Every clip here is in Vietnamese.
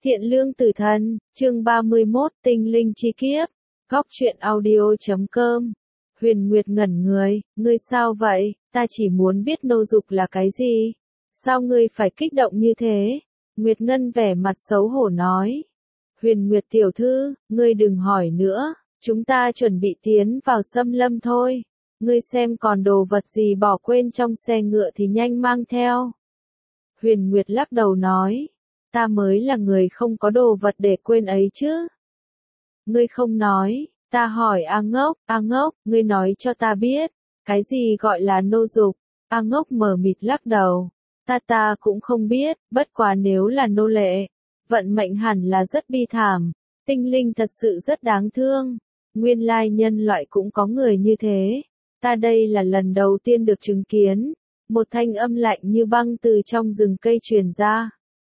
Thiện lương tử thần, chương 31, tinh linh chi kiếp, góc truyện audio.com. Huyền Nguyệt ngẩn người, ngươi sao vậy, ta chỉ muốn biết nô dục là cái gì? Sao ngươi phải kích động như thế? Nguyệt Ngân vẻ mặt xấu hổ nói. Huyền Nguyệt tiểu thư, ngươi đừng hỏi nữa, chúng ta chuẩn bị tiến vào xâm lâm thôi. Ngươi xem còn đồ vật gì bỏ quên trong xe ngựa thì nhanh mang theo. Huyền Nguyệt lắc đầu nói. Ta mới là người không có đồ vật để quên ấy chứ. Ngươi không nói, ta hỏi A Ngốc, ngươi nói cho ta biết, cái gì gọi là nô dục? A Ngốc mờ mịt lắc đầu, ta cũng không biết, bất quá nếu là nô lệ, vận mệnh hẳn là rất bi thảm, tinh linh thật sự rất đáng thương, nguyên lai nhân loại cũng có người như thế, ta đây là lần đầu tiên được chứng kiến, một thanh âm lạnh như băng từ trong rừng cây truyền ra.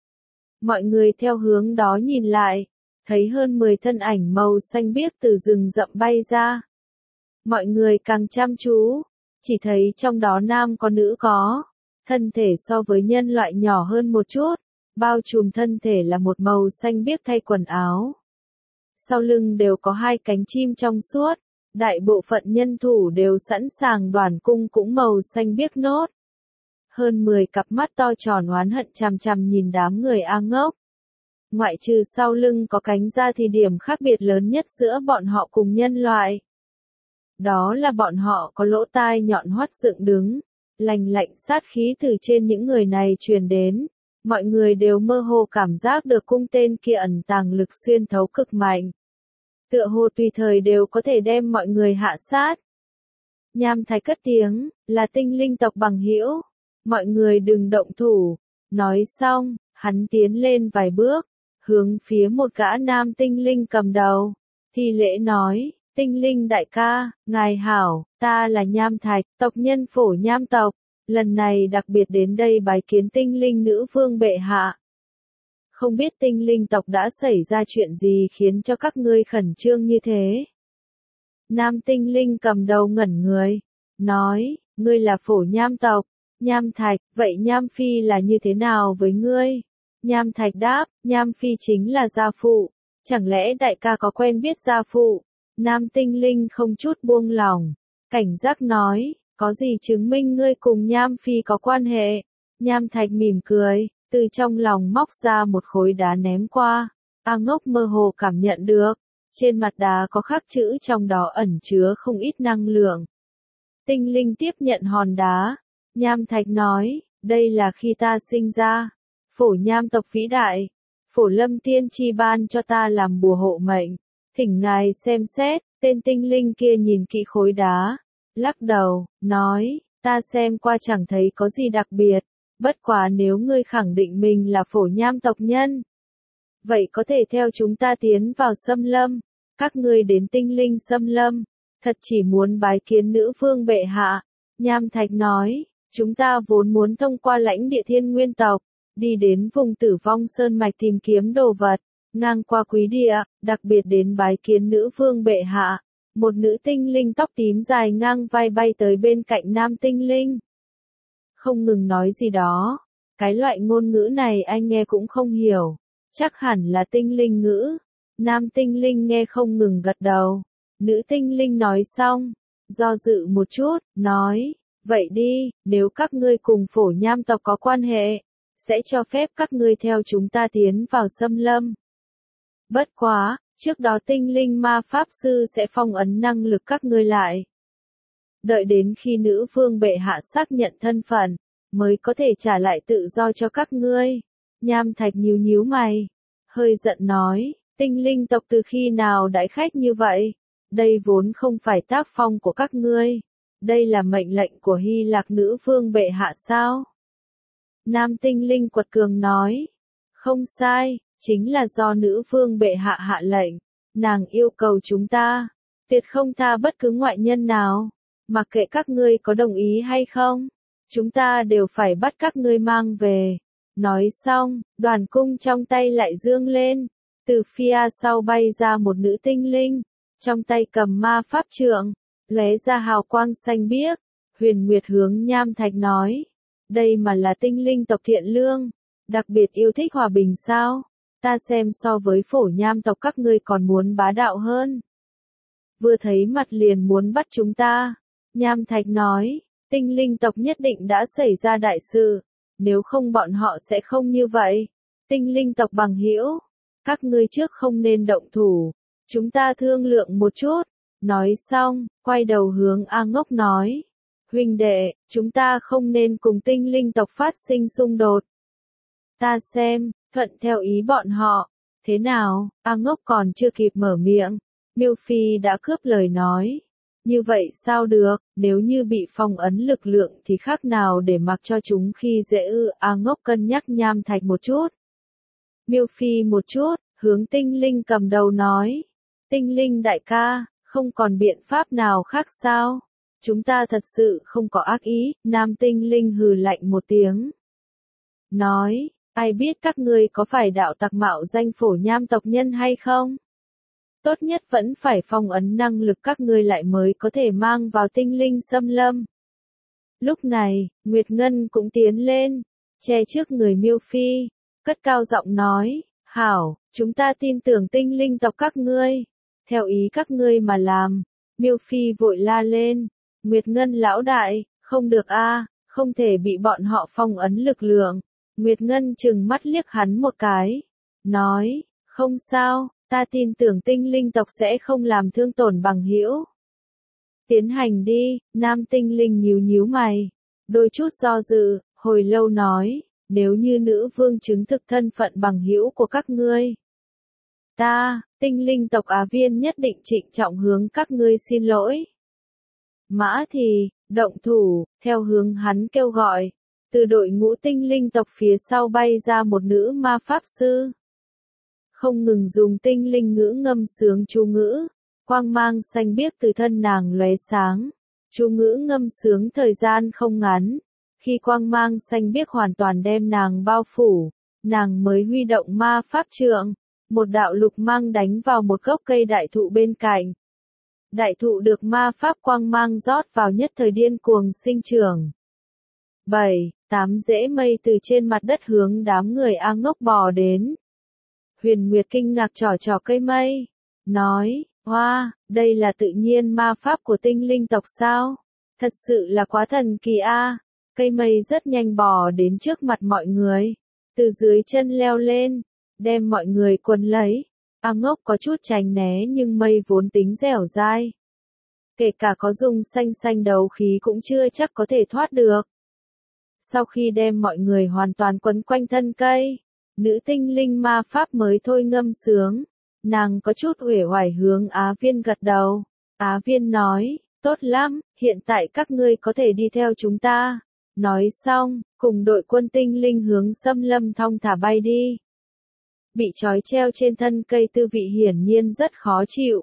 Mọi người theo hướng đó nhìn lại, thấy hơn 10 thân ảnh màu xanh biếc từ rừng rậm bay ra. Mọi người càng chăm chú, chỉ thấy trong đó nam có nữ có, thân thể so với nhân loại nhỏ hơn một chút, bao trùm thân thể là một màu xanh biếc thay quần áo. Sau lưng đều có hai cánh chim trong suốt, đại bộ phận nhân thủ đều sẵn sàng đoản cung cũng màu xanh biếc nốt. Hơn 10 cặp mắt to tròn oán hận chằm chằm nhìn đám người A Ngốc. Ngoại trừ sau lưng có cánh ra thì điểm khác biệt lớn nhất giữa bọn họ cùng nhân loại. Đó là bọn họ có lỗ tai nhọn hoắt dựng đứng, lành lạnh sát khí từ trên những người này truyền đến. Mọi người đều mơ hồ cảm giác được cung tên kia ẩn tàng lực xuyên thấu cực mạnh. Tựa hồ tùy thời đều có thể đem mọi người hạ sát. Nham Thạch cất tiếng, là tinh linh tộc bằng hữu. Mọi người đừng động thủ. Nói xong, hắn tiến lên vài bước, hướng phía một gã nam tinh linh cầm đầu. Thi lễ nói, tinh linh đại ca, ngài hảo, ta là Nham Thạch, tộc nhân Phổ Nham tộc. Lần này đặc biệt đến đây bái kiến tinh linh nữ vương bệ hạ. Không biết tinh linh tộc đã xảy ra chuyện gì khiến cho các ngươi khẩn trương như thế? Nam tinh linh cầm đầu ngẩn người, nói, ngươi là Phổ Nham tộc. Nham Thạch, vậy Nham Phi là như thế nào với ngươi? Nham Thạch đáp, Nham Phi chính là gia phụ. Chẳng lẽ đại ca có quen biết gia phụ? Nam tinh linh không chút buông lòng, cảnh giác nói, có gì chứng minh ngươi cùng Nham Phi có quan hệ? Nham Thạch mỉm cười, từ trong lòng móc ra một khối đá ném qua. A Ngốc mơ hồ cảm nhận được, trên mặt đá có khắc chữ trong đó ẩn chứa không ít năng lượng. Tinh linh tiếp nhận hòn đá. Nham Thạch nói, đây là khi ta sinh ra, Phổ Nham tộc vĩ đại, Phổ Lâm tiên tri ban cho ta làm bùa hộ mệnh, thỉnh ngài xem xét. Tên tinh linh kia nhìn kỹ khối đá, lắc đầu, nói, ta xem qua chẳng thấy có gì đặc biệt, bất quá nếu ngươi khẳng định mình là Phổ Nham tộc nhân, vậy có thể theo chúng ta tiến vào xâm lâm. Các ngươi đến tinh linh xâm lâm, thật chỉ muốn bái kiến nữ vương bệ hạ. Nham Thạch nói, chúng ta vốn muốn thông qua lãnh địa Thiên Nguyên tộc, đi đến vùng Tử Vong Sơn Mạch tìm kiếm đồ vật, ngang qua Quý Địa, đặc biệt đến bái kiến nữ vương bệ hạ. Một nữ tinh linh tóc tím dài ngang vai bay tới bên cạnh nam tinh linh. Không ngừng nói gì đó, cái loại ngôn ngữ này anh nghe cũng không hiểu, chắc hẳn là tinh linh ngữ. Nam tinh linh nghe không ngừng gật đầu. Nữ tinh linh nói xong, do dự một chút, nói, vậy đi, nếu các ngươi cùng Phổ Nham tộc có quan hệ, sẽ cho phép các ngươi theo chúng ta tiến vào xâm lâm. Bất quá, trước đó tinh linh ma pháp sư sẽ phong ấn năng lực các ngươi lại. Đợi đến khi nữ vương bệ hạ xác nhận thân phận, mới có thể trả lại tự do cho các ngươi. Nham Thạch nhíu nhíu mày, hơi giận nói, tinh linh tộc từ khi nào đãi khách như vậy? Đây vốn không phải tác phong của các ngươi. Đây là mệnh lệnh của Hy Lạc nữ vương bệ hạ sao? Nam tinh linh quật cường nói, không sai, chính là do nữ vương bệ hạ hạ lệnh. Nàng yêu cầu chúng ta, tuyệt không tha bất cứ ngoại nhân nào, mặc kệ các ngươi có đồng ý hay không, chúng ta đều phải bắt các ngươi mang về. Nói xong, đoàn cung trong tay lại dương lên, từ phía sau bay ra một nữ tinh linh, trong tay cầm ma pháp trượng, lóe ra hào quang xanh biếc. Huyền Nguyệt hướng Nham Thạch nói, đây mà là tinh linh tộc thiện lương, đặc biệt yêu thích hòa bình sao? Ta xem so với Phổ Nham tộc các ngươi còn muốn bá đạo hơn. Vừa thấy mặt liền muốn bắt chúng ta. Nham Thạch nói, tinh linh tộc nhất định đã xảy ra đại sự, nếu không bọn họ sẽ không như vậy. Tinh linh tộc bằng hữu, các ngươi trước không nên động thủ, chúng ta thương lượng một chút. Nói xong, quay đầu hướng A Ngốc nói, huynh đệ, chúng ta không nên cùng tinh linh tộc phát sinh xung đột. Ta xem, thuận theo ý bọn họ, thế nào? A Ngốc còn chưa kịp mở miệng, Miêu Phi đã cướp lời nói. Như vậy sao được, nếu như bị phong ấn lực lượng thì khác nào để mặc cho chúng khi dễ ư? A Ngốc cân nhắc Nham Thạch một chút. Miêu Phi một chút, hướng tinh linh cầm đầu nói. Tinh linh đại ca, không còn biện pháp nào khác sao? Chúng ta thật sự không có ác ý. Nam tinh linh hừ lạnh một tiếng. Nói, ai biết các ngươi có phải đạo tặc mạo danh Phổ Nham tộc nhân hay không? Tốt nhất vẫn phải phong ấn năng lực các ngươi lại mới có thể mang vào tinh linh xâm lâm. Lúc này, Nguyệt Ngân cũng tiến lên, che trước người Miêu Phi, cất cao giọng nói, hảo, chúng ta tin tưởng tinh linh tộc các ngươi, theo ý các ngươi mà làm. Miêu Phi vội la lên, Nguyệt Ngân lão đại, không được a, không thể bị bọn họ phong ấn lực lượng. Nguyệt Ngân trừng mắt liếc hắn một cái, nói, không sao, ta tin tưởng tinh linh tộc sẽ không làm thương tổn bằng hữu. Tiến hành đi, nam tinh linh nhíu nhíu mày, đôi chút do dự, hồi lâu nói, nếu như nữ vương chứng thực thân phận bằng hữu của các ngươi. Ta, tinh linh tộc Á Viên nhất định trịnh trọng hướng các ngươi xin lỗi. Mã thì, động thủ, theo hướng hắn kêu gọi, từ đội ngũ tinh linh tộc phía sau bay ra một nữ ma pháp sư. Không ngừng dùng tinh linh ngữ ngâm sướng chú ngữ, quang mang xanh biếc từ thân nàng lóe sáng. Chú ngữ ngâm sướng thời gian không ngắn, khi quang mang xanh biếc hoàn toàn đem nàng bao phủ, nàng mới huy động ma pháp trượng, một đạo lục mang đánh vào một gốc cây đại thụ bên cạnh. Đại thụ được ma pháp quang mang rót vào nhất thời điên cuồng sinh trưởng. 7, 8 rễ mây từ trên mặt đất hướng đám người A Ngốc bò đến. Huyền Nguyệt kinh ngạc trỏ trỏ cây mây, nói, hoa, đây là tự nhiên ma pháp của tinh linh tộc sao? Thật sự là quá thần kỳ a. Cây mây rất nhanh bò đến trước mặt mọi người, từ dưới chân leo lên, đem mọi người quấn lấy. A Ngốc có chút tránh né nhưng mây vốn tính dẻo dai. Kể cả có dùng xanh xanh đấu khí cũng chưa chắc có thể thoát được. Sau khi đem mọi người hoàn toàn quấn quanh thân cây, nữ tinh linh ma pháp mới thôi ngâm sướng. Nàng có chút uể oải hướng Á Viên gật đầu. Á Viên nói, tốt lắm, hiện tại các ngươi có thể đi theo chúng ta. Nói xong, cùng đội quân tinh linh hướng xâm lâm thong thả bay đi. Bị trói treo trên thân cây tư vị hiển nhiên rất khó chịu.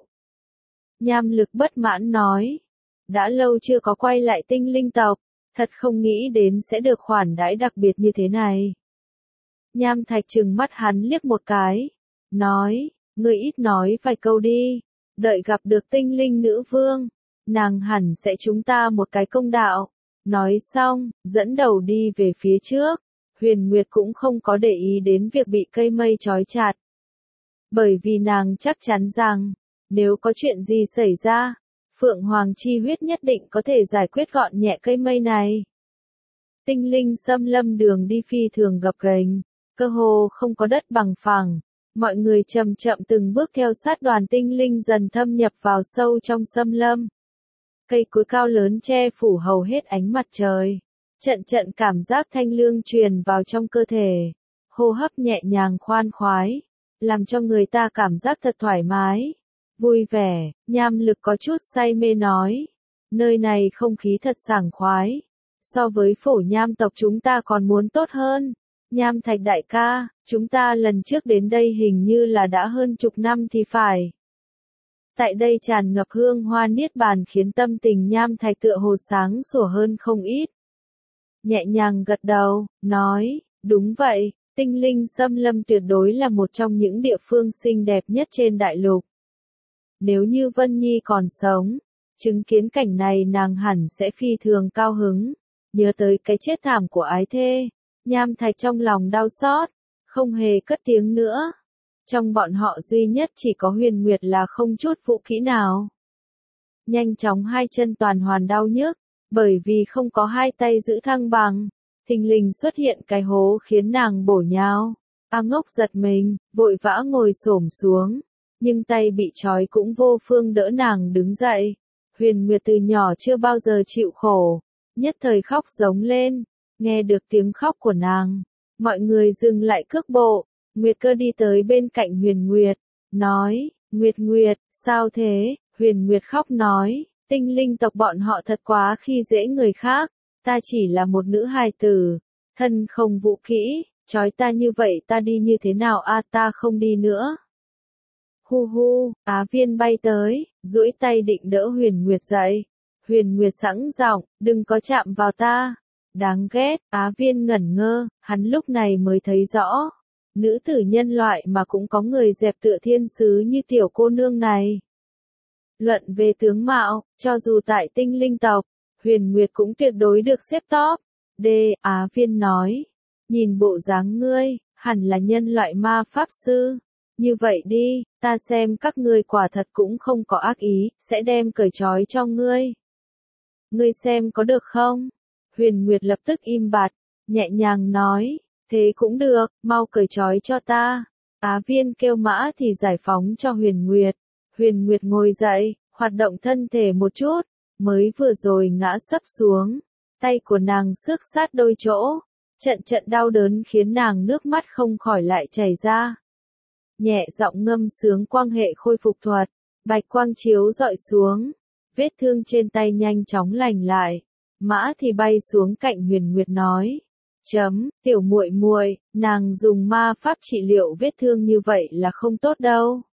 Nham Lực bất mãn nói, đã lâu chưa có quay lại tinh linh tộc, thật không nghĩ đến sẽ được khoản đãi đặc biệt như thế này. Nham Thạch trừng mắt hắn liếc một cái, nói, ngươi ít nói vài câu đi, đợi gặp được tinh linh nữ vương, nàng hẳn sẽ chúng ta một cái công đạo. Nói xong, dẫn đầu đi về phía trước. Huyền Nguyệt cũng không có để ý đến việc bị cây mây trói chặt. Bởi vì nàng chắc chắn rằng, nếu có chuyện gì xảy ra, Phượng Hoàng chi huyết nhất định có thể giải quyết gọn nhẹ cây mây này. Tinh linh xâm lâm đường đi phi thường gập ghềnh, cơ hồ không có đất bằng phẳng. Mọi người chậm chậm từng bước theo sát đoàn tinh linh dần thâm nhập vào sâu trong xâm lâm. Cây cối cao lớn che phủ hầu hết ánh mặt trời. Trận trận cảm giác thanh lương truyền vào trong cơ thể. Hô hấp nhẹ nhàng khoan khoái, làm cho người ta cảm giác thật thoải mái. Vui vẻ, Nham Lực có chút say mê nói. Nơi này không khí thật sảng khoái. So với Phổ Nham tộc chúng ta còn muốn tốt hơn. Nham Thạch đại ca, chúng ta lần trước đến đây hình như là đã hơn chục năm thì phải. Tại đây tràn ngập hương hoa niết bàn khiến tâm tình Nham Thạch tựa hồ sáng sủa hơn không ít. Nhẹ nhàng gật đầu, nói, đúng vậy, tinh linh xâm lâm tuyệt đối là một trong những địa phương xinh đẹp nhất trên đại lục. Nếu như Vân Nhi còn sống, chứng kiến cảnh này nàng hẳn sẽ phi thường cao hứng. Nhớ tới cái chết thảm của ái thê, Nham Thạch trong lòng đau xót, không hề cất tiếng nữa. Trong bọn họ duy nhất chỉ có Huyền Nguyệt là không chút vũ kỹ nào. Nhanh chóng hai chân toàn hoàn đau nhức, bởi vì không có hai tay giữ thăng bằng, thình lình xuất hiện cái hố khiến nàng bổ nhào. A Ngốc giật mình, vội vã ngồi xổm xuống, nhưng tay bị trói cũng vô phương đỡ nàng đứng dậy. Huyền Nguyệt từ nhỏ chưa bao giờ chịu khổ, nhất thời khóc giống lên, nghe được tiếng khóc của nàng, mọi người dừng lại cước bộ. Nguyệt Cơ đi tới bên cạnh Huyền Nguyệt, nói, Nguyệt Nguyệt, sao thế? Huyền Nguyệt khóc nói, tinh linh tộc bọn họ thật quá khi dễ người khác, ta chỉ là một nữ hài tử, thân không vũ kỹ, trói ta như vậy ta đi như thế nào a, ta không đi nữa. Hu hu, Á Viên bay tới, duỗi tay định đỡ Huyền Nguyệt dậy. Huyền Nguyệt sẵn giọng, đừng có chạm vào ta. Đáng ghét, Á Viên ngẩn ngơ, hắn lúc này mới thấy rõ. Nữ tử nhân loại mà cũng có người dẹp tựa thiên sứ như tiểu cô nương này. Luận về tướng mạo, cho dù tại tinh linh tộc, Huyền Nguyệt cũng tuyệt đối được xếp top. D. Á Viên nói, nhìn bộ dáng ngươi, hẳn là nhân loại ma pháp sư. Như vậy đi, ta xem các ngươi quả thật cũng không có ác ý, sẽ đem cởi trói cho ngươi. Ngươi xem có được không? Huyền Nguyệt lập tức im bặt, nhẹ nhàng nói, thế cũng được, mau cởi trói cho ta. Á Viên kêu mã thì giải phóng cho Huyền Nguyệt. Huyền Nguyệt ngồi dậy, hoạt động thân thể một chút, mới vừa rồi ngã sấp xuống. Tay của nàng xước sát đôi chỗ, trận đau đớn khiến nàng nước mắt không khỏi lại chảy ra. Nhẹ giọng ngâm sướng quang hệ khôi phục thuật, bạch quang chiếu dọi xuống, vết thương trên tay nhanh chóng lành lại. Mã thì bay xuống cạnh Huyền Nguyệt nói, tiểu muội muội, nàng dùng ma pháp trị liệu vết thương như vậy là không tốt đâu.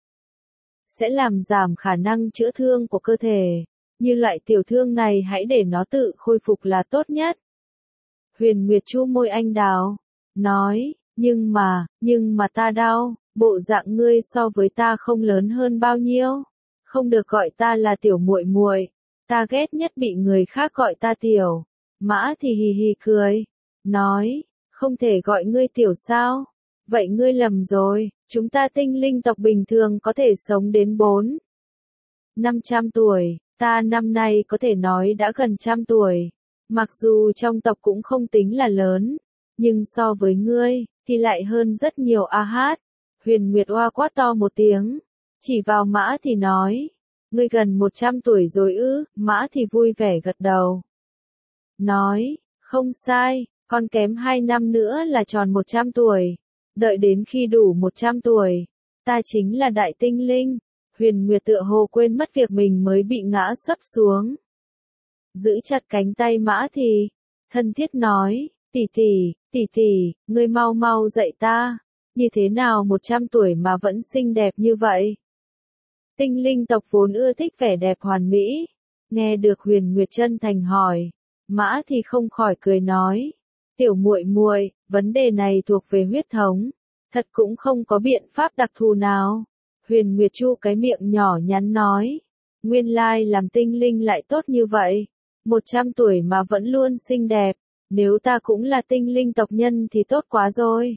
Sẽ làm giảm khả năng chữa thương của cơ thể, như loại tiểu thương này hãy để nó tự khôi phục là tốt nhất. Huyền Nguyệt chu môi anh đào, nói, nhưng mà ta đau, bộ dạng ngươi so với ta không lớn hơn bao nhiêu, không được gọi ta là tiểu muội muội, ta ghét nhất bị người khác gọi ta tiểu. Mã thì hì hì cười, nói, không thể gọi ngươi tiểu sao? Vậy ngươi lầm rồi, chúng ta tinh linh tộc bình thường có thể sống đến 400-500 tuổi, ta năm nay có thể nói đã gần 100 tuổi. Mặc dù trong tộc cũng không tính là lớn, nhưng so với ngươi, thì lại hơn rất nhiều a hát. Huyền Nguyệt oa quát to một tiếng, chỉ vào Mã thì nói, ngươi gần 100 tuổi rồi ư? Mã thì vui vẻ gật đầu. Nói, không sai, còn kém 2 năm nữa là tròn 100 tuổi. Đợi đến khi đủ 100 tuổi, ta chính là đại tinh linh. Huyền Nguyệt tựa hồ quên mất việc mình mới bị ngã sấp xuống. Giữ chặt cánh tay Mã thì, thân thiết nói, tỷ tỷ, ngươi mau mau dạy ta, như thế nào 100 tuổi mà vẫn xinh đẹp như vậy? Tinh linh tộc vốn ưa thích vẻ đẹp hoàn mỹ. Nghe được Huyền Nguyệt chân thành hỏi, Mã thì không khỏi cười nói, tiểu muội muội, vấn đề này thuộc về huyết thống, thật cũng không có biện pháp đặc thù nào. Huyền Nguyệt chu cái miệng nhỏ nhắn nói, nguyên lai làm tinh linh lại tốt như vậy, 100 tuổi mà vẫn luôn xinh đẹp, nếu ta cũng là tinh linh tộc nhân thì tốt quá rồi.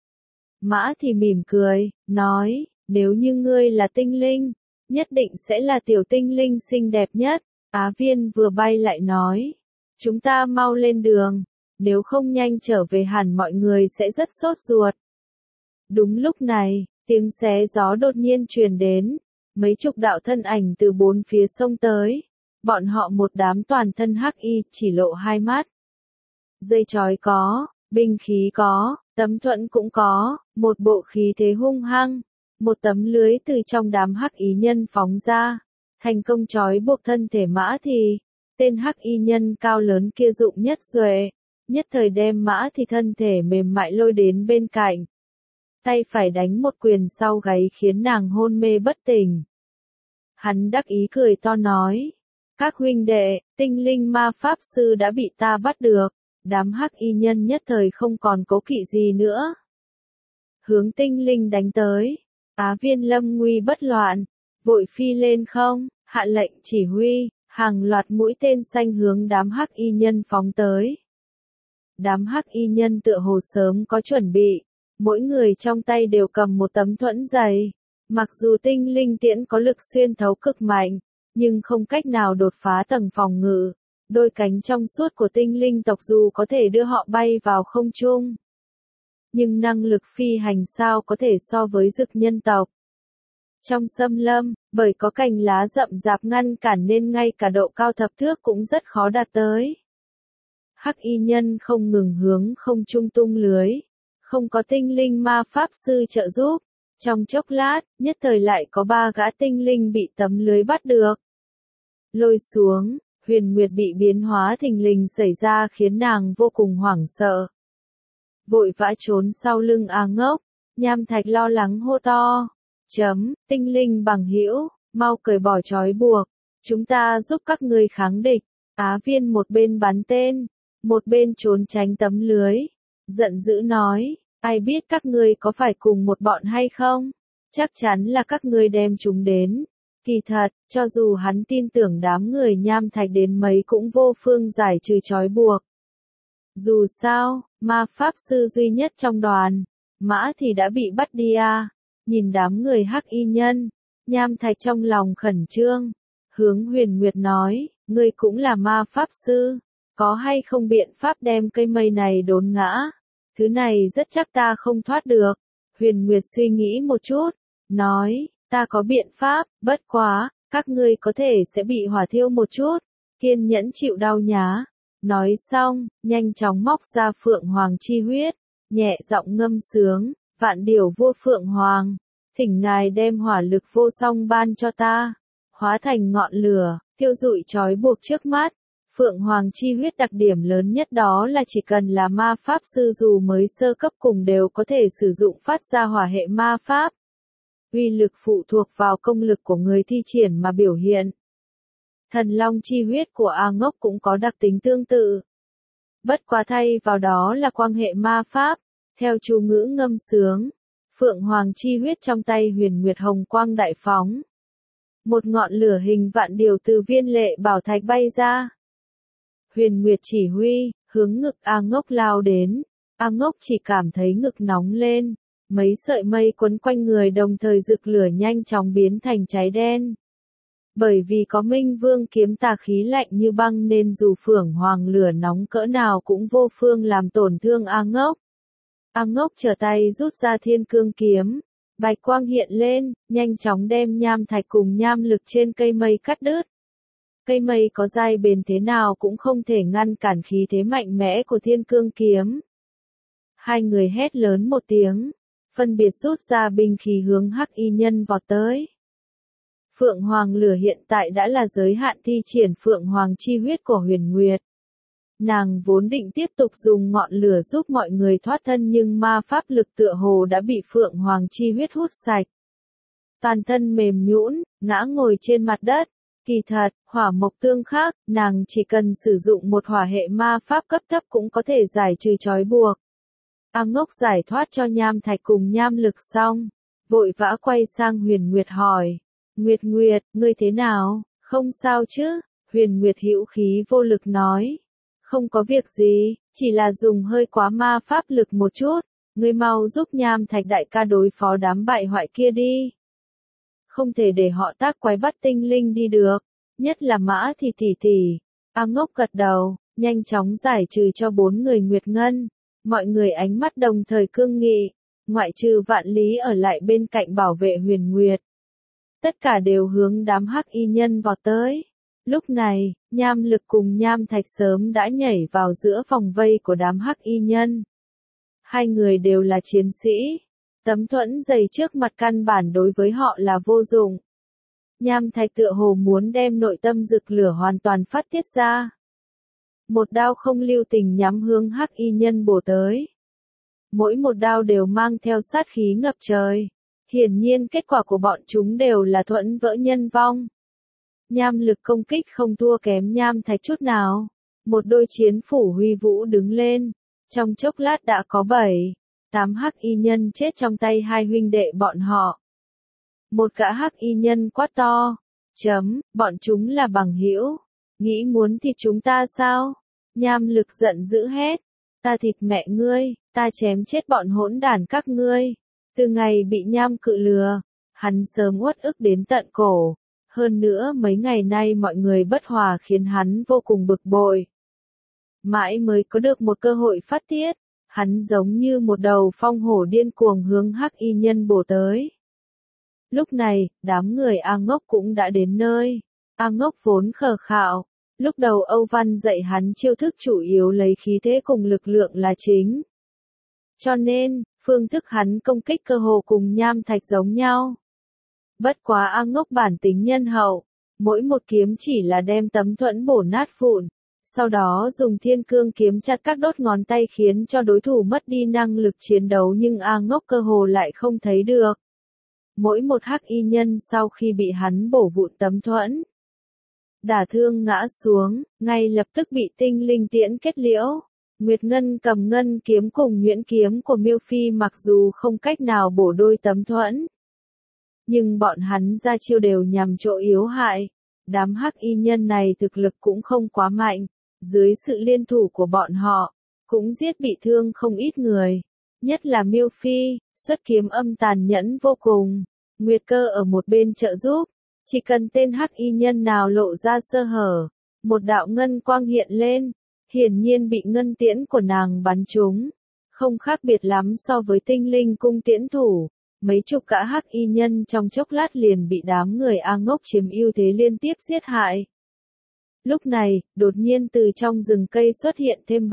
Mã thì mỉm cười, nói, nếu như ngươi là tinh linh, nhất định sẽ là tiểu tinh linh xinh đẹp nhất. Á Viên vừa bay lại nói, chúng ta mau lên đường, nếu không nhanh trở về hẳn mọi người sẽ rất sốt ruột. Đúng lúc này, tiếng xé gió đột nhiên truyền đến, mấy chục đạo thân ảnh từ bốn phía sông tới, bọn họ một đám toàn thân hắc y, chỉ lộ hai mắt. Dây chói có, binh khí có, tấm thuẫn cũng có, một bộ khí thế hung hăng, một tấm lưới từ trong đám hắc y nhân phóng ra, thành công trói buộc thân thể Mã thì, tên hắc y nhân cao lớn kia dụng nhất duệ, nhất thời đem Mã thì thân thể mềm mại lôi đến bên cạnh. Tay phải đánh một quyền sau gáy khiến nàng hôn mê bất tỉnh. Hắn đắc ý cười to nói, các huynh đệ, tinh linh ma pháp sư đã bị ta bắt được. Đám hắc y nhân nhất thời không còn cố kỵ gì nữa. Hướng tinh linh đánh tới. Á Viên lâm nguy bất loạn, vội phi lên không, hạ lệnh chỉ huy, hàng loạt mũi tên xanh hướng đám hắc y nhân phóng tới. Đám hắc y nhân tựa hồ sớm có chuẩn bị, Mỗi người trong tay đều cầm một tấm thuẫn dày. Mặc dù tinh linh tiễn có lực xuyên thấu cực mạnh, nhưng không cách nào đột phá tầng phòng ngự. Đôi cánh trong suốt của tinh linh tộc dù có thể đưa họ bay vào không trung, nhưng năng lực phi hành sao có thể so với dực nhân tộc. Trong xâm lâm, bởi có cành lá rậm rạp ngăn cản nên ngay cả độ cao thập thước cũng rất khó đạt tới. Hắc y nhân không ngừng hướng không trung tung lưới, không có tinh linh ma pháp sư trợ giúp. Trong chốc lát, nhất thời lại có 3 gã tinh linh bị tấm lưới bắt được. Lôi xuống, Huyền Nguyệt bị biến hóa thình lình xảy ra khiến nàng vô cùng hoảng sợ. Vội vã trốn sau lưng A Ngốc, Nham Thạch lo lắng hô to. Tinh linh bằng hữu, mau cởi bỏ trói buộc, chúng ta giúp các ngươi kháng địch. Á Viên một bên bắn tên, một bên trốn tránh tấm lưới. Giận dữ nói, ai biết các ngươi có phải cùng một bọn hay không? Chắc chắn là các ngươi đem chúng đến. Kỳ thật, cho dù hắn tin tưởng đám người Nham Thạch đến mấy cũng vô phương giải trừ trói buộc. Dù sao, ma pháp sư duy nhất trong đoàn, Mã thì đã bị bắt đi à. Nhìn đám người Hắc y nhân, Nham Thạch trong lòng khẩn trương, hướng Huyền Nguyệt nói, ngươi cũng là ma pháp sư, có hay không biện pháp đem cây mây này đốn ngã? Thứ này rất chắc ta không thoát được. Huyền Nguyệt suy nghĩ một chút, nói, ta có biện pháp, bất quá, các ngươi có thể sẽ bị hỏa thiêu một chút, kiên nhẫn chịu đau nhá. Nói xong, nhanh chóng móc ra Phượng Hoàng chi huyết, nhẹ giọng ngâm sướng, vạn điều vua Phượng Hoàng, thỉnh ngài đem hỏa lực vô song ban cho ta, hóa thành ngọn lửa, thiêu rụi trói buộc trước mắt. Phượng Hoàng chi huyết đặc điểm lớn nhất đó là chỉ cần là ma pháp sư dù mới sơ cấp cùng đều có thể sử dụng phát ra hỏa hệ ma pháp. Uy lực phụ thuộc vào công lực của người thi triển mà biểu hiện. Thần Long chi huyết của A Ngốc cũng có đặc tính tương tự. Bất quá thay vào đó là quang hệ ma pháp, theo chú ngữ ngâm sướng. Phượng Hoàng chi huyết trong tay Huyền Nguyệt hồng quang đại phóng. Một ngọn lửa hình vạn điều từ viên lệ bảo thạch bay ra. Huyền Nguyệt chỉ huy, hướng ngực A Ngốc lao đến. A Ngốc chỉ cảm thấy ngực nóng lên. Mấy sợi mây quấn quanh người đồng thời rực lửa nhanh chóng biến thành cháy đen. Bởi vì có Minh Vương kiếm tà khí lạnh như băng nên dù Phượng Hoàng lửa nóng cỡ nào cũng vô phương làm tổn thương A Ngốc. A Ngốc trở tay rút ra Thiên Cương kiếm. Bạch quang hiện lên, nhanh chóng đem nham thạch cùng nham lực trên cây mây cắt đứt. Cây mây có dai bền thế nào cũng không thể ngăn cản khí thế mạnh mẽ của Thiên Cương kiếm. Hai người hét lớn một tiếng, phân biệt rút ra binh khí hướng Hắc y nhân vọt tới. Phượng Hoàng lửa hiện tại đã là giới hạn thi triển Phượng Hoàng chi huyết của Huyền Nguyệt. Nàng vốn định tiếp tục dùng ngọn lửa giúp mọi người thoát thân nhưng ma pháp lực tựa hồ đã bị Phượng Hoàng chi huyết hút sạch. Toàn thân mềm nhũn, ngã ngồi trên mặt đất. Kỳ thật, hỏa mộc tương khắc, nàng chỉ cần sử dụng một hỏa hệ ma pháp cấp thấp cũng có thể giải trừ trói buộc. A Ngốc giải thoát cho nham thạch cùng nham lực xong, vội vã quay sang Huyền Nguyệt hỏi. Nguyệt Nguyệt, ngươi thế nào, không sao chứ? Huyền Nguyệt hữu khí vô lực nói. Không có việc gì, chỉ là dùng hơi quá ma pháp lực một chút, ngươi mau giúp nham thạch đại ca đối phó đám bại hoại kia đi. Không thể để họ tác quái bắt tinh linh đi được, nhất là Mã thì tỷ. A Ngốc gật đầu, nhanh chóng giải trừ cho 4 người Nguyệt Ngân. Mọi người ánh mắt đồng thời cương nghị, ngoại trừ Vạn Lý ở lại bên cạnh bảo vệ Huyền Nguyệt. Tất cả đều hướng đám Hắc y nhân vọt tới. Lúc này, nham lực cùng nham thạch sớm đã nhảy vào giữa vòng vây của đám Hắc y nhân. Hai người đều là chiến sĩ. Tấm thuẫn dày trước mặt căn bản đối với họ là vô dụng. Nham thạch tựa hồ muốn đem nội tâm rực lửa hoàn toàn phát tiết ra. Một đao không lưu tình nhắm hướng Hắc y nhân bổ tới. Mỗi một đao đều mang theo sát khí ngập trời. Hiển nhiên kết quả của bọn chúng đều là thuẫn vỡ nhân vong. Nham lực công kích không thua kém nham thạch chút nào. Một đôi chiến phủ huy vũ đứng lên. Trong chốc lát đã có 7-8 Hắc y nhân chết trong tay hai huynh đệ bọn họ. Một gã Hắc y nhân quát to. Bọn chúng là bằng hữu. Nghĩ muốn thịt chúng ta sao? Nham lực giận dữ hét. Ta thịt mẹ ngươi, ta chém chết bọn hỗn đản các ngươi. Từ ngày bị Nham Cự lừa, hắn sớm uất ức đến tận cổ. Hơn nữa mấy ngày nay mọi người bất hòa khiến hắn vô cùng bực bội. Mãi mới có được một cơ hội phát tiết, hắn giống như một đầu phong hổ điên cuồng hướng Hắc Y Nhân bổ tới. Lúc này, đám người A Ngốc cũng đã đến nơi. A Ngốc vốn khờ khạo, lúc đầu Âu Văn dạy hắn chiêu thức chủ yếu lấy khí thế cùng lực lượng là chính. Cho nên, phương thức hắn công kích cơ hồ cùng Nham Thạch giống nhau. Bất quá A Ngốc bản tính nhân hậu, mỗi một kiếm chỉ là đem tấm thuẫn bổ nát vụn, sau đó dùng thiên cương kiếm chặt các đốt ngón tay khiến cho đối thủ mất đi năng lực chiến đấu, nhưng A Ngốc cơ hồ lại không thấy được. Mỗi một Hắc Y Nhân sau khi bị hắn bổ vụn tấm thuẫn, đả thương ngã xuống, ngay lập tức bị tinh linh tiễn kết liễu. Nguyệt Ngân cầm ngân kiếm cùng nhuyễn kiếm của Miêu Phi mặc dù không cách nào bổ đôi tấm thuẫn, nhưng bọn hắn ra chiêu đều nhằm chỗ yếu hại. Đám Hắc Y Nhân này thực lực cũng không quá mạnh, dưới sự liên thủ của bọn họ, cũng giết bị thương không ít người. Nhất là Miêu Phi, xuất kiếm âm tàn nhẫn vô cùng. Nguyệt Cơ ở một bên trợ giúp, chỉ cần tên Hắc Y Nhân nào lộ ra sơ hở, một đạo ngân quang hiện lên, hiển nhiên bị ngân tiễn của nàng bắn trúng. Không khác biệt lắm so với tinh linh cung tiễn thủ, mấy chục gã Hắc Y Nhân trong chốc lát liền bị đám người A Ngốc chiếm ưu thế liên tiếp giết hại. Lúc này, đột nhiên từ trong rừng cây xuất hiện thêm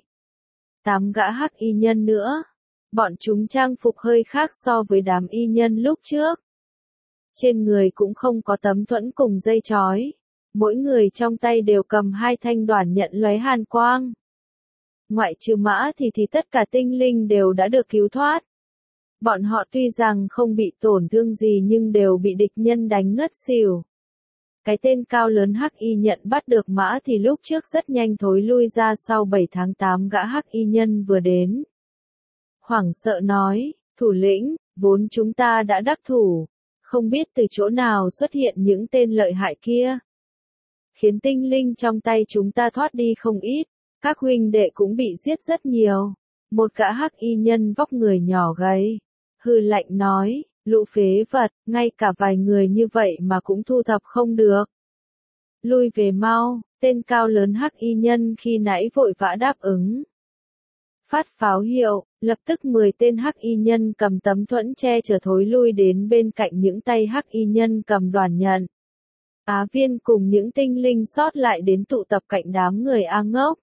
7-8 gã Hắc Y Nhân nữa. Bọn chúng trang phục hơi khác so với đám y nhân lúc trước. Trên người cũng không có tấm thuẫn cùng dây trói. Mỗi người trong tay đều cầm 2 thanh đoản nhận lóe hàn quang. Ngoại trừ Mã thì tất cả tinh linh đều đã được cứu thoát. Bọn họ tuy rằng không bị tổn thương gì nhưng đều bị địch nhân đánh ngất xỉu. Cái tên cao lớn Hắc Y Nhận bắt được Mã thì lúc trước rất nhanh thối lui ra sau 7 tháng 8 gã Hắc Y Nhân vừa đến. Hoảng sợ nói, thủ lĩnh, vốn chúng ta đã đắc thủ, không biết từ chỗ nào xuất hiện những tên lợi hại kia. Khiến tinh linh trong tay chúng ta thoát đi không ít, các huynh đệ cũng bị giết rất nhiều. Một gã Hắc Y Nhân vóc người nhỏ gầy, hừ lạnh nói, lũ phế vật, ngay cả vài người như vậy mà cũng thu thập không được. Lui về mau, tên cao lớn Hắc Y Nhân khi nãy vội vã đáp ứng. Phát pháo hiệu, lập tức 10 tên Hắc Y Nhân cầm tấm thuẫn che chở thối lui đến bên cạnh những tay Hắc Y Nhân cầm đoản nhận. Á Viên cùng những tinh linh sót lại đến tụ tập cạnh đám người A Ngốc.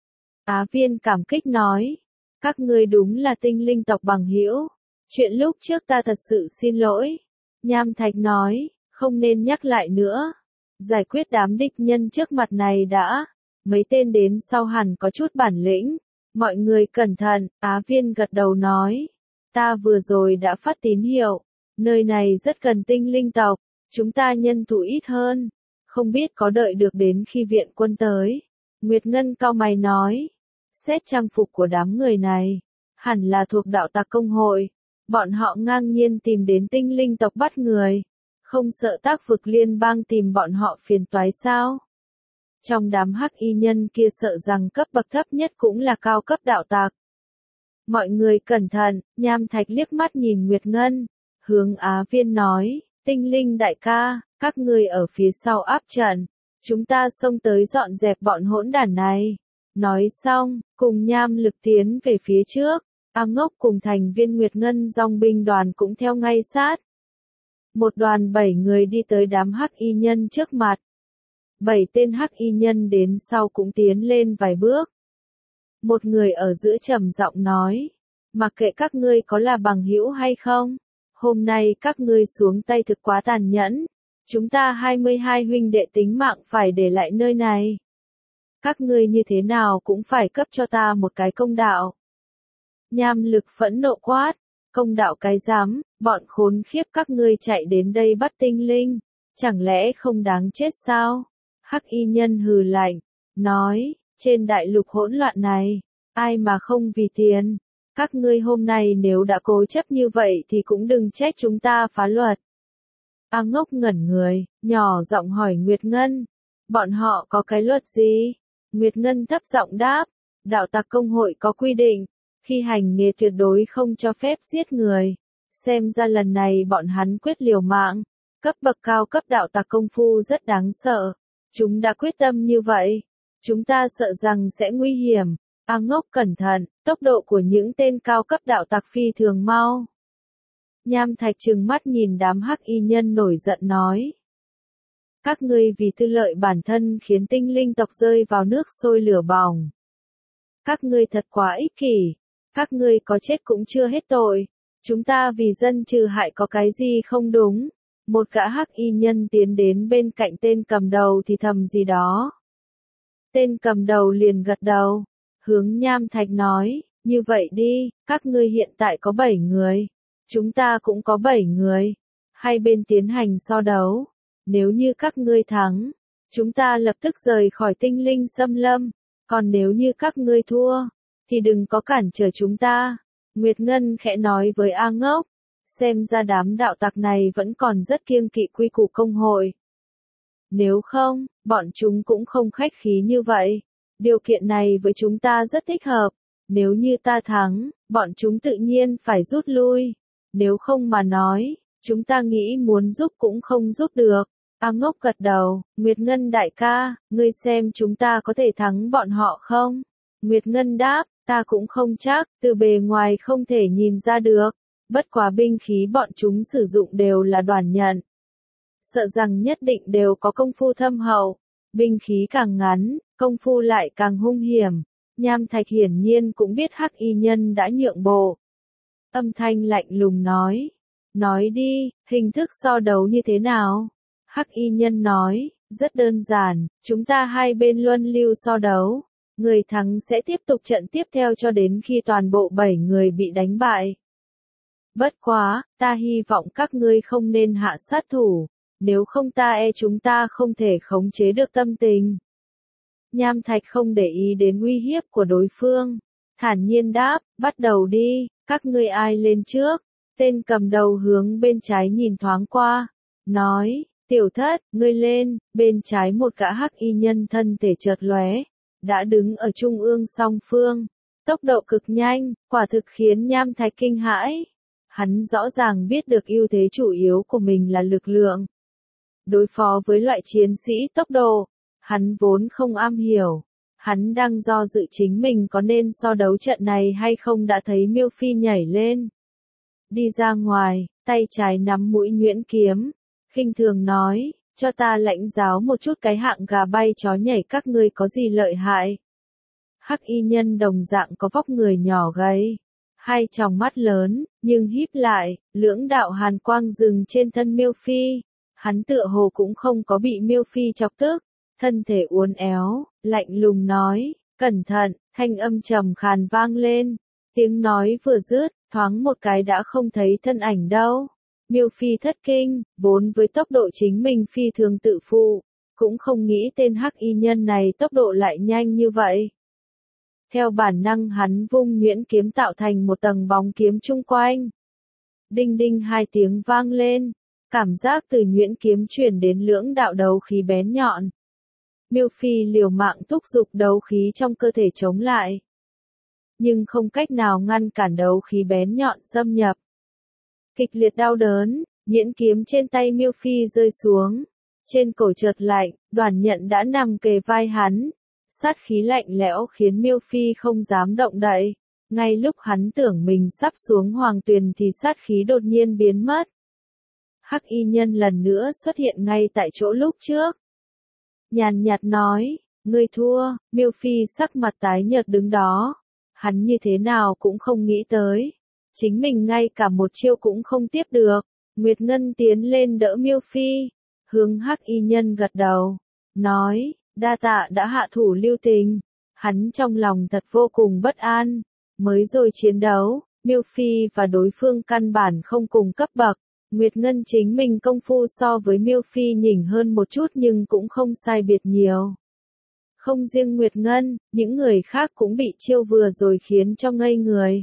Á Viên cảm kích nói, các ngươi đúng là tinh linh tộc bằng hữu. Chuyện lúc trước ta thật sự xin lỗi. Nham Thạch nói, không nên nhắc lại nữa. Giải quyết đám địch nhân trước mặt này đã. Mấy tên đến sau hẳn có chút bản lĩnh. Mọi người cẩn thận, Á Viên gật đầu nói. Ta vừa rồi đã phát tín hiệu. Nơi này rất cần tinh linh tộc. Chúng ta nhân thủ ít hơn. Không biết có đợi được đến khi viện quân tới. Nguyệt Ngân cau mày nói. Xét trang phục của đám người này. Hẳn là thuộc đạo tặc công hội. Bọn họ ngang nhiên tìm đến tinh linh tộc bắt người. Không sợ Tác Vực liên bang tìm bọn họ phiền toái sao? Trong đám Hắc Y Nhân kia sợ rằng cấp bậc thấp nhất cũng là cao cấp đạo tặc. Mọi người cẩn thận, Nham Thạch liếc mắt nhìn Nguyệt Ngân, hướng Á Viên nói, tinh linh đại ca, các ngươi ở phía sau áp trận, chúng ta xông tới dọn dẹp bọn hỗn đản này. Nói xong, cùng Nham Lực tiến về phía trước, A Ngốc cùng thành viên Nguyệt Ngân dòng binh đoàn cũng theo ngay sát. Một đoàn 7 người đi tới đám Hắc Y Nhân trước mặt. 7 tên Hắc Y Nhân đến sau cũng tiến lên vài bước. Một người ở giữa trầm giọng nói, mặc kệ các ngươi có là bằng hữu hay không, hôm nay các ngươi xuống tay thực quá tàn nhẫn, chúng ta 22 huynh đệ tính mạng phải để lại nơi này. Các ngươi như thế nào cũng phải cấp cho ta một cái công đạo. Nham Lực phẫn nộ quát, công đạo cái dám, bọn khốn khiếp các ngươi chạy đến đây bắt tinh linh, chẳng lẽ không đáng chết sao? Hắc Y Nhân hừ lạnh, nói, trên đại lục hỗn loạn này, ai mà không vì tiền, các ngươi hôm nay nếu đã cố chấp như vậy thì cũng đừng trách chúng ta phá luật. A Ngốc ngẩn người, nhỏ giọng hỏi Nguyệt Ngân, bọn họ có cái luật gì? Nguyệt Ngân thấp giọng đáp, đạo tặc công hội có quy định, Khi hành nghề tuyệt đối không cho phép giết người. Xem ra lần này bọn hắn quyết liều mạng. Cấp bậc cao cấp đạo tặc công phu rất đáng sợ. Chúng đã quyết tâm như vậy. Chúng ta sợ rằng sẽ nguy hiểm. A Ngốc cẩn thận, tốc độ của những tên cao cấp đạo tặc phi thường mau. Nham Thạch trừng mắt nhìn đám hắc y nhân nổi giận nói. Các ngươi vì tư lợi bản thân khiến tinh linh tộc rơi vào nước sôi lửa bỏng. Các ngươi thật quá ích kỷ. Các ngươi có chết cũng chưa hết tội. Chúng ta vì dân trừ hại có cái gì không đúng. Một gã hắc y nhân tiến đến bên cạnh tên cầm đầu thì thầm gì đó. Tên cầm đầu liền gật đầu. Hướng Nham Thạch nói, như vậy đi, các ngươi hiện tại có 7 người. Chúng ta cũng có 7 người. Hai bên tiến hành so đấu. Nếu như các ngươi thắng, chúng ta lập tức rời khỏi tinh linh xâm lâm. Còn nếu như các ngươi thua, thì đừng có cản trở chúng ta. Nguyệt Ngân khẽ nói với A Ngốc. Xem ra đám đạo tặc này vẫn còn rất kiêng kỵ quy củ công hội. Nếu không, bọn chúng cũng không khách khí như vậy. Điều kiện này với chúng ta rất thích hợp. Nếu như ta thắng, bọn chúng tự nhiên phải rút lui. Nếu không mà nói, chúng ta nghĩ muốn giúp cũng không giúp được. A Ngốc gật đầu, Nguyệt Ngân đại ca, ngươi xem chúng ta có thể thắng bọn họ không? Nguyệt Ngân đáp, ta cũng không chắc, từ bề ngoài không thể nhìn ra được. Bất quá binh khí bọn chúng sử dụng đều là đoàn nhận. Sợ rằng nhất định đều có công phu thâm hậu. Binh khí càng ngắn, công phu lại càng hung hiểm. Nham Thạch hiển nhiên cũng biết hắc y nhân đã nhượng bộ. Âm thanh lạnh lùng nói. Nói đi, hình thức so đấu như thế nào? Hắc y nhân nói, rất đơn giản, chúng ta hai bên luân lưu so đấu. Người thắng sẽ tiếp tục trận tiếp theo cho đến khi toàn bộ 7 người bị đánh bại. Bất quá, ta hy vọng các ngươi không nên hạ sát thủ, nếu không ta chúng ta không thể khống chế được tâm tình. Nham Thạch không để ý đến uy hiếp của đối phương, thản nhiên đáp, bắt đầu đi, các ngươi ai lên trước. Tên cầm đầu hướng bên trái nhìn thoáng qua, nói, tiểu thất, ngươi lên. Bên trái một gã hắc y nhân thân thể chợt lóe, đã đứng ở trung ương song phương, tốc độ cực nhanh, quả thực khiến Nham Thạch kinh hãi. Hắn rõ ràng biết được ưu thế chủ yếu của mình là lực lượng. Đối phó với loại chiến sĩ tốc độ, hắn vốn không am hiểu. Hắn đang do dự chính mình có nên so đấu trận này hay không đã thấy Miêu Phi nhảy lên. Đi ra ngoài, tay trái nắm mũi nhuyễn kiếm, khinh thường nói, cho ta lãnh giáo một chút cái hạng gà bay chó nhảy các ngươi có gì lợi hại. Hắc y nhân đồng dạng có vóc người nhỏ gầy, hai tròng mắt lớn, nhưng híp lại, lưỡng đạo hàn quang dừng trên thân Miêu Phi. Hắn tựa hồ cũng không có bị Miêu Phi chọc tức, thân thể uốn éo, lạnh lùng nói, cẩn thận, thanh âm trầm khàn vang lên. Tiếng nói vừa dứt, thoáng một cái đã không thấy thân ảnh đâu. Miêu Phi thất kinh, vốn với tốc độ chính mình phi thường tự phụ, cũng không nghĩ tên hắc y nhân này tốc độ lại nhanh như vậy. Theo bản năng hắn vung nhuyễn kiếm tạo thành một tầng bóng kiếm chung quanh. Đinh đinh hai tiếng vang lên, cảm giác từ nhuyễn kiếm truyền đến lưỡng đạo đấu khí bén nhọn. Miêu Phi liều mạng thúc giục đấu khí trong cơ thể chống lại, nhưng không cách nào ngăn cản đấu khí bén nhọn xâm nhập. Kịch liệt đau đớn, nhuyễn kiếm trên tay Miêu Phi rơi xuống, trên cổ chợt lạnh, đoàn nhận đã nằm kề vai hắn. Sát khí lạnh lẽo khiến Miêu Phi không dám động đậy. Ngay lúc hắn tưởng mình sắp xuống hoàng tuyền thì sát khí đột nhiên biến mất. Hắc y nhân lần nữa xuất hiện ngay tại chỗ lúc trước. Nhàn nhạt nói, ngươi thua. Miêu Phi sắc mặt tái nhợt đứng đó. Hắn như thế nào cũng không nghĩ tới. Chính mình ngay cả một chiêu cũng không tiếp được. Nguyệt Ngân tiến lên đỡ Miêu Phi. Hướng hắc y nhân gật đầu. Nói, đa tạ đã hạ thủ lưu tình. Hắn trong lòng thật vô cùng bất an. Mới rồi chiến đấu, Miêu Phi và đối phương căn bản không cùng cấp bậc. Nguyệt Ngân chính mình công phu so với Miêu Phi nhỉnh hơn một chút nhưng cũng không sai biệt nhiều. Không riêng Nguyệt Ngân, những người khác cũng bị chiêu vừa rồi khiến cho ngây người.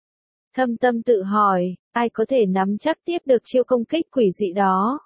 Thâm tâm tự hỏi, ai có thể nắm chắc tiếp được chiêu công kích quỷ dị đó?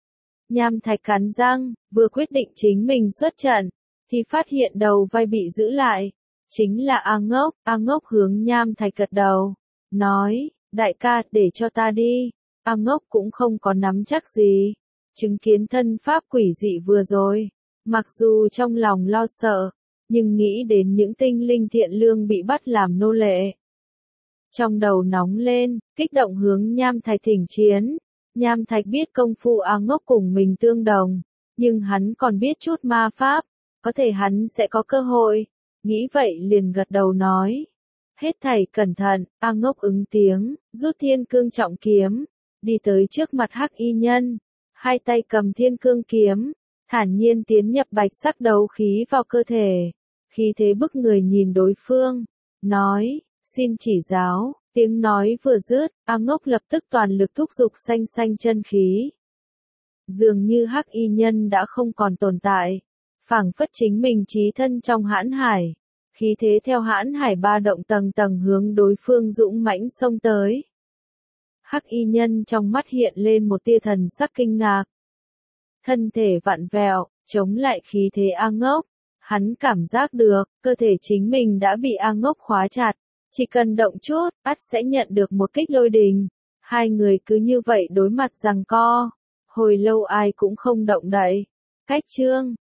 Nham Thạch cắn răng, vừa quyết định chính mình xuất trận, thì phát hiện đầu vai bị giữ lại. Chính là A Ngốc hướng Nham Thạch gật đầu, nói, đại ca, để cho ta đi. A Ngốc cũng không có nắm chắc gì, chứng kiến thân pháp quỷ dị vừa rồi, mặc dù trong lòng lo sợ, nhưng nghĩ đến những tinh linh thiện lương bị bắt làm nô lệ. Trong đầu nóng lên, kích động hướng Nham Thạch thỉnh chiến. Nham Thạch biết công phu A Ngốc cùng mình tương đồng, nhưng hắn còn biết chút ma pháp, có thể hắn sẽ có cơ hội. Nghĩ vậy liền gật đầu nói. Hết thảy cẩn thận, A Ngốc ứng tiếng, rút thiên cương trọng kiếm, đi tới trước mặt Hắc Y Nhân, hai tay cầm thiên cương kiếm, thản nhiên tiến nhập bạch sắc đấu khí vào cơ thể, khí thế bức người nhìn đối phương, nói, xin chỉ giáo. Tiếng nói vừa dứt, A Ngốc lập tức toàn lực thúc giục xanh xanh chân khí. Dường như Hắc Y Nhân đã không còn tồn tại, phảng phất chính mình chí thân trong hãn hải, khí thế theo hãn hải ba động tầng tầng hướng đối phương dũng mãnh xông tới. Hắc Y Nhân trong mắt hiện lên một tia thần sắc kinh ngạc. Thân thể vặn vẹo, chống lại khí thế A Ngốc, hắn cảm giác được, cơ thể chính mình đã bị A Ngốc khóa chặt. Chỉ cần động chút, ắt sẽ nhận được một kích lôi đình. Hai người cứ như vậy đối mặt giằng co. Hồi lâu ai cũng không động đậy. Cách chương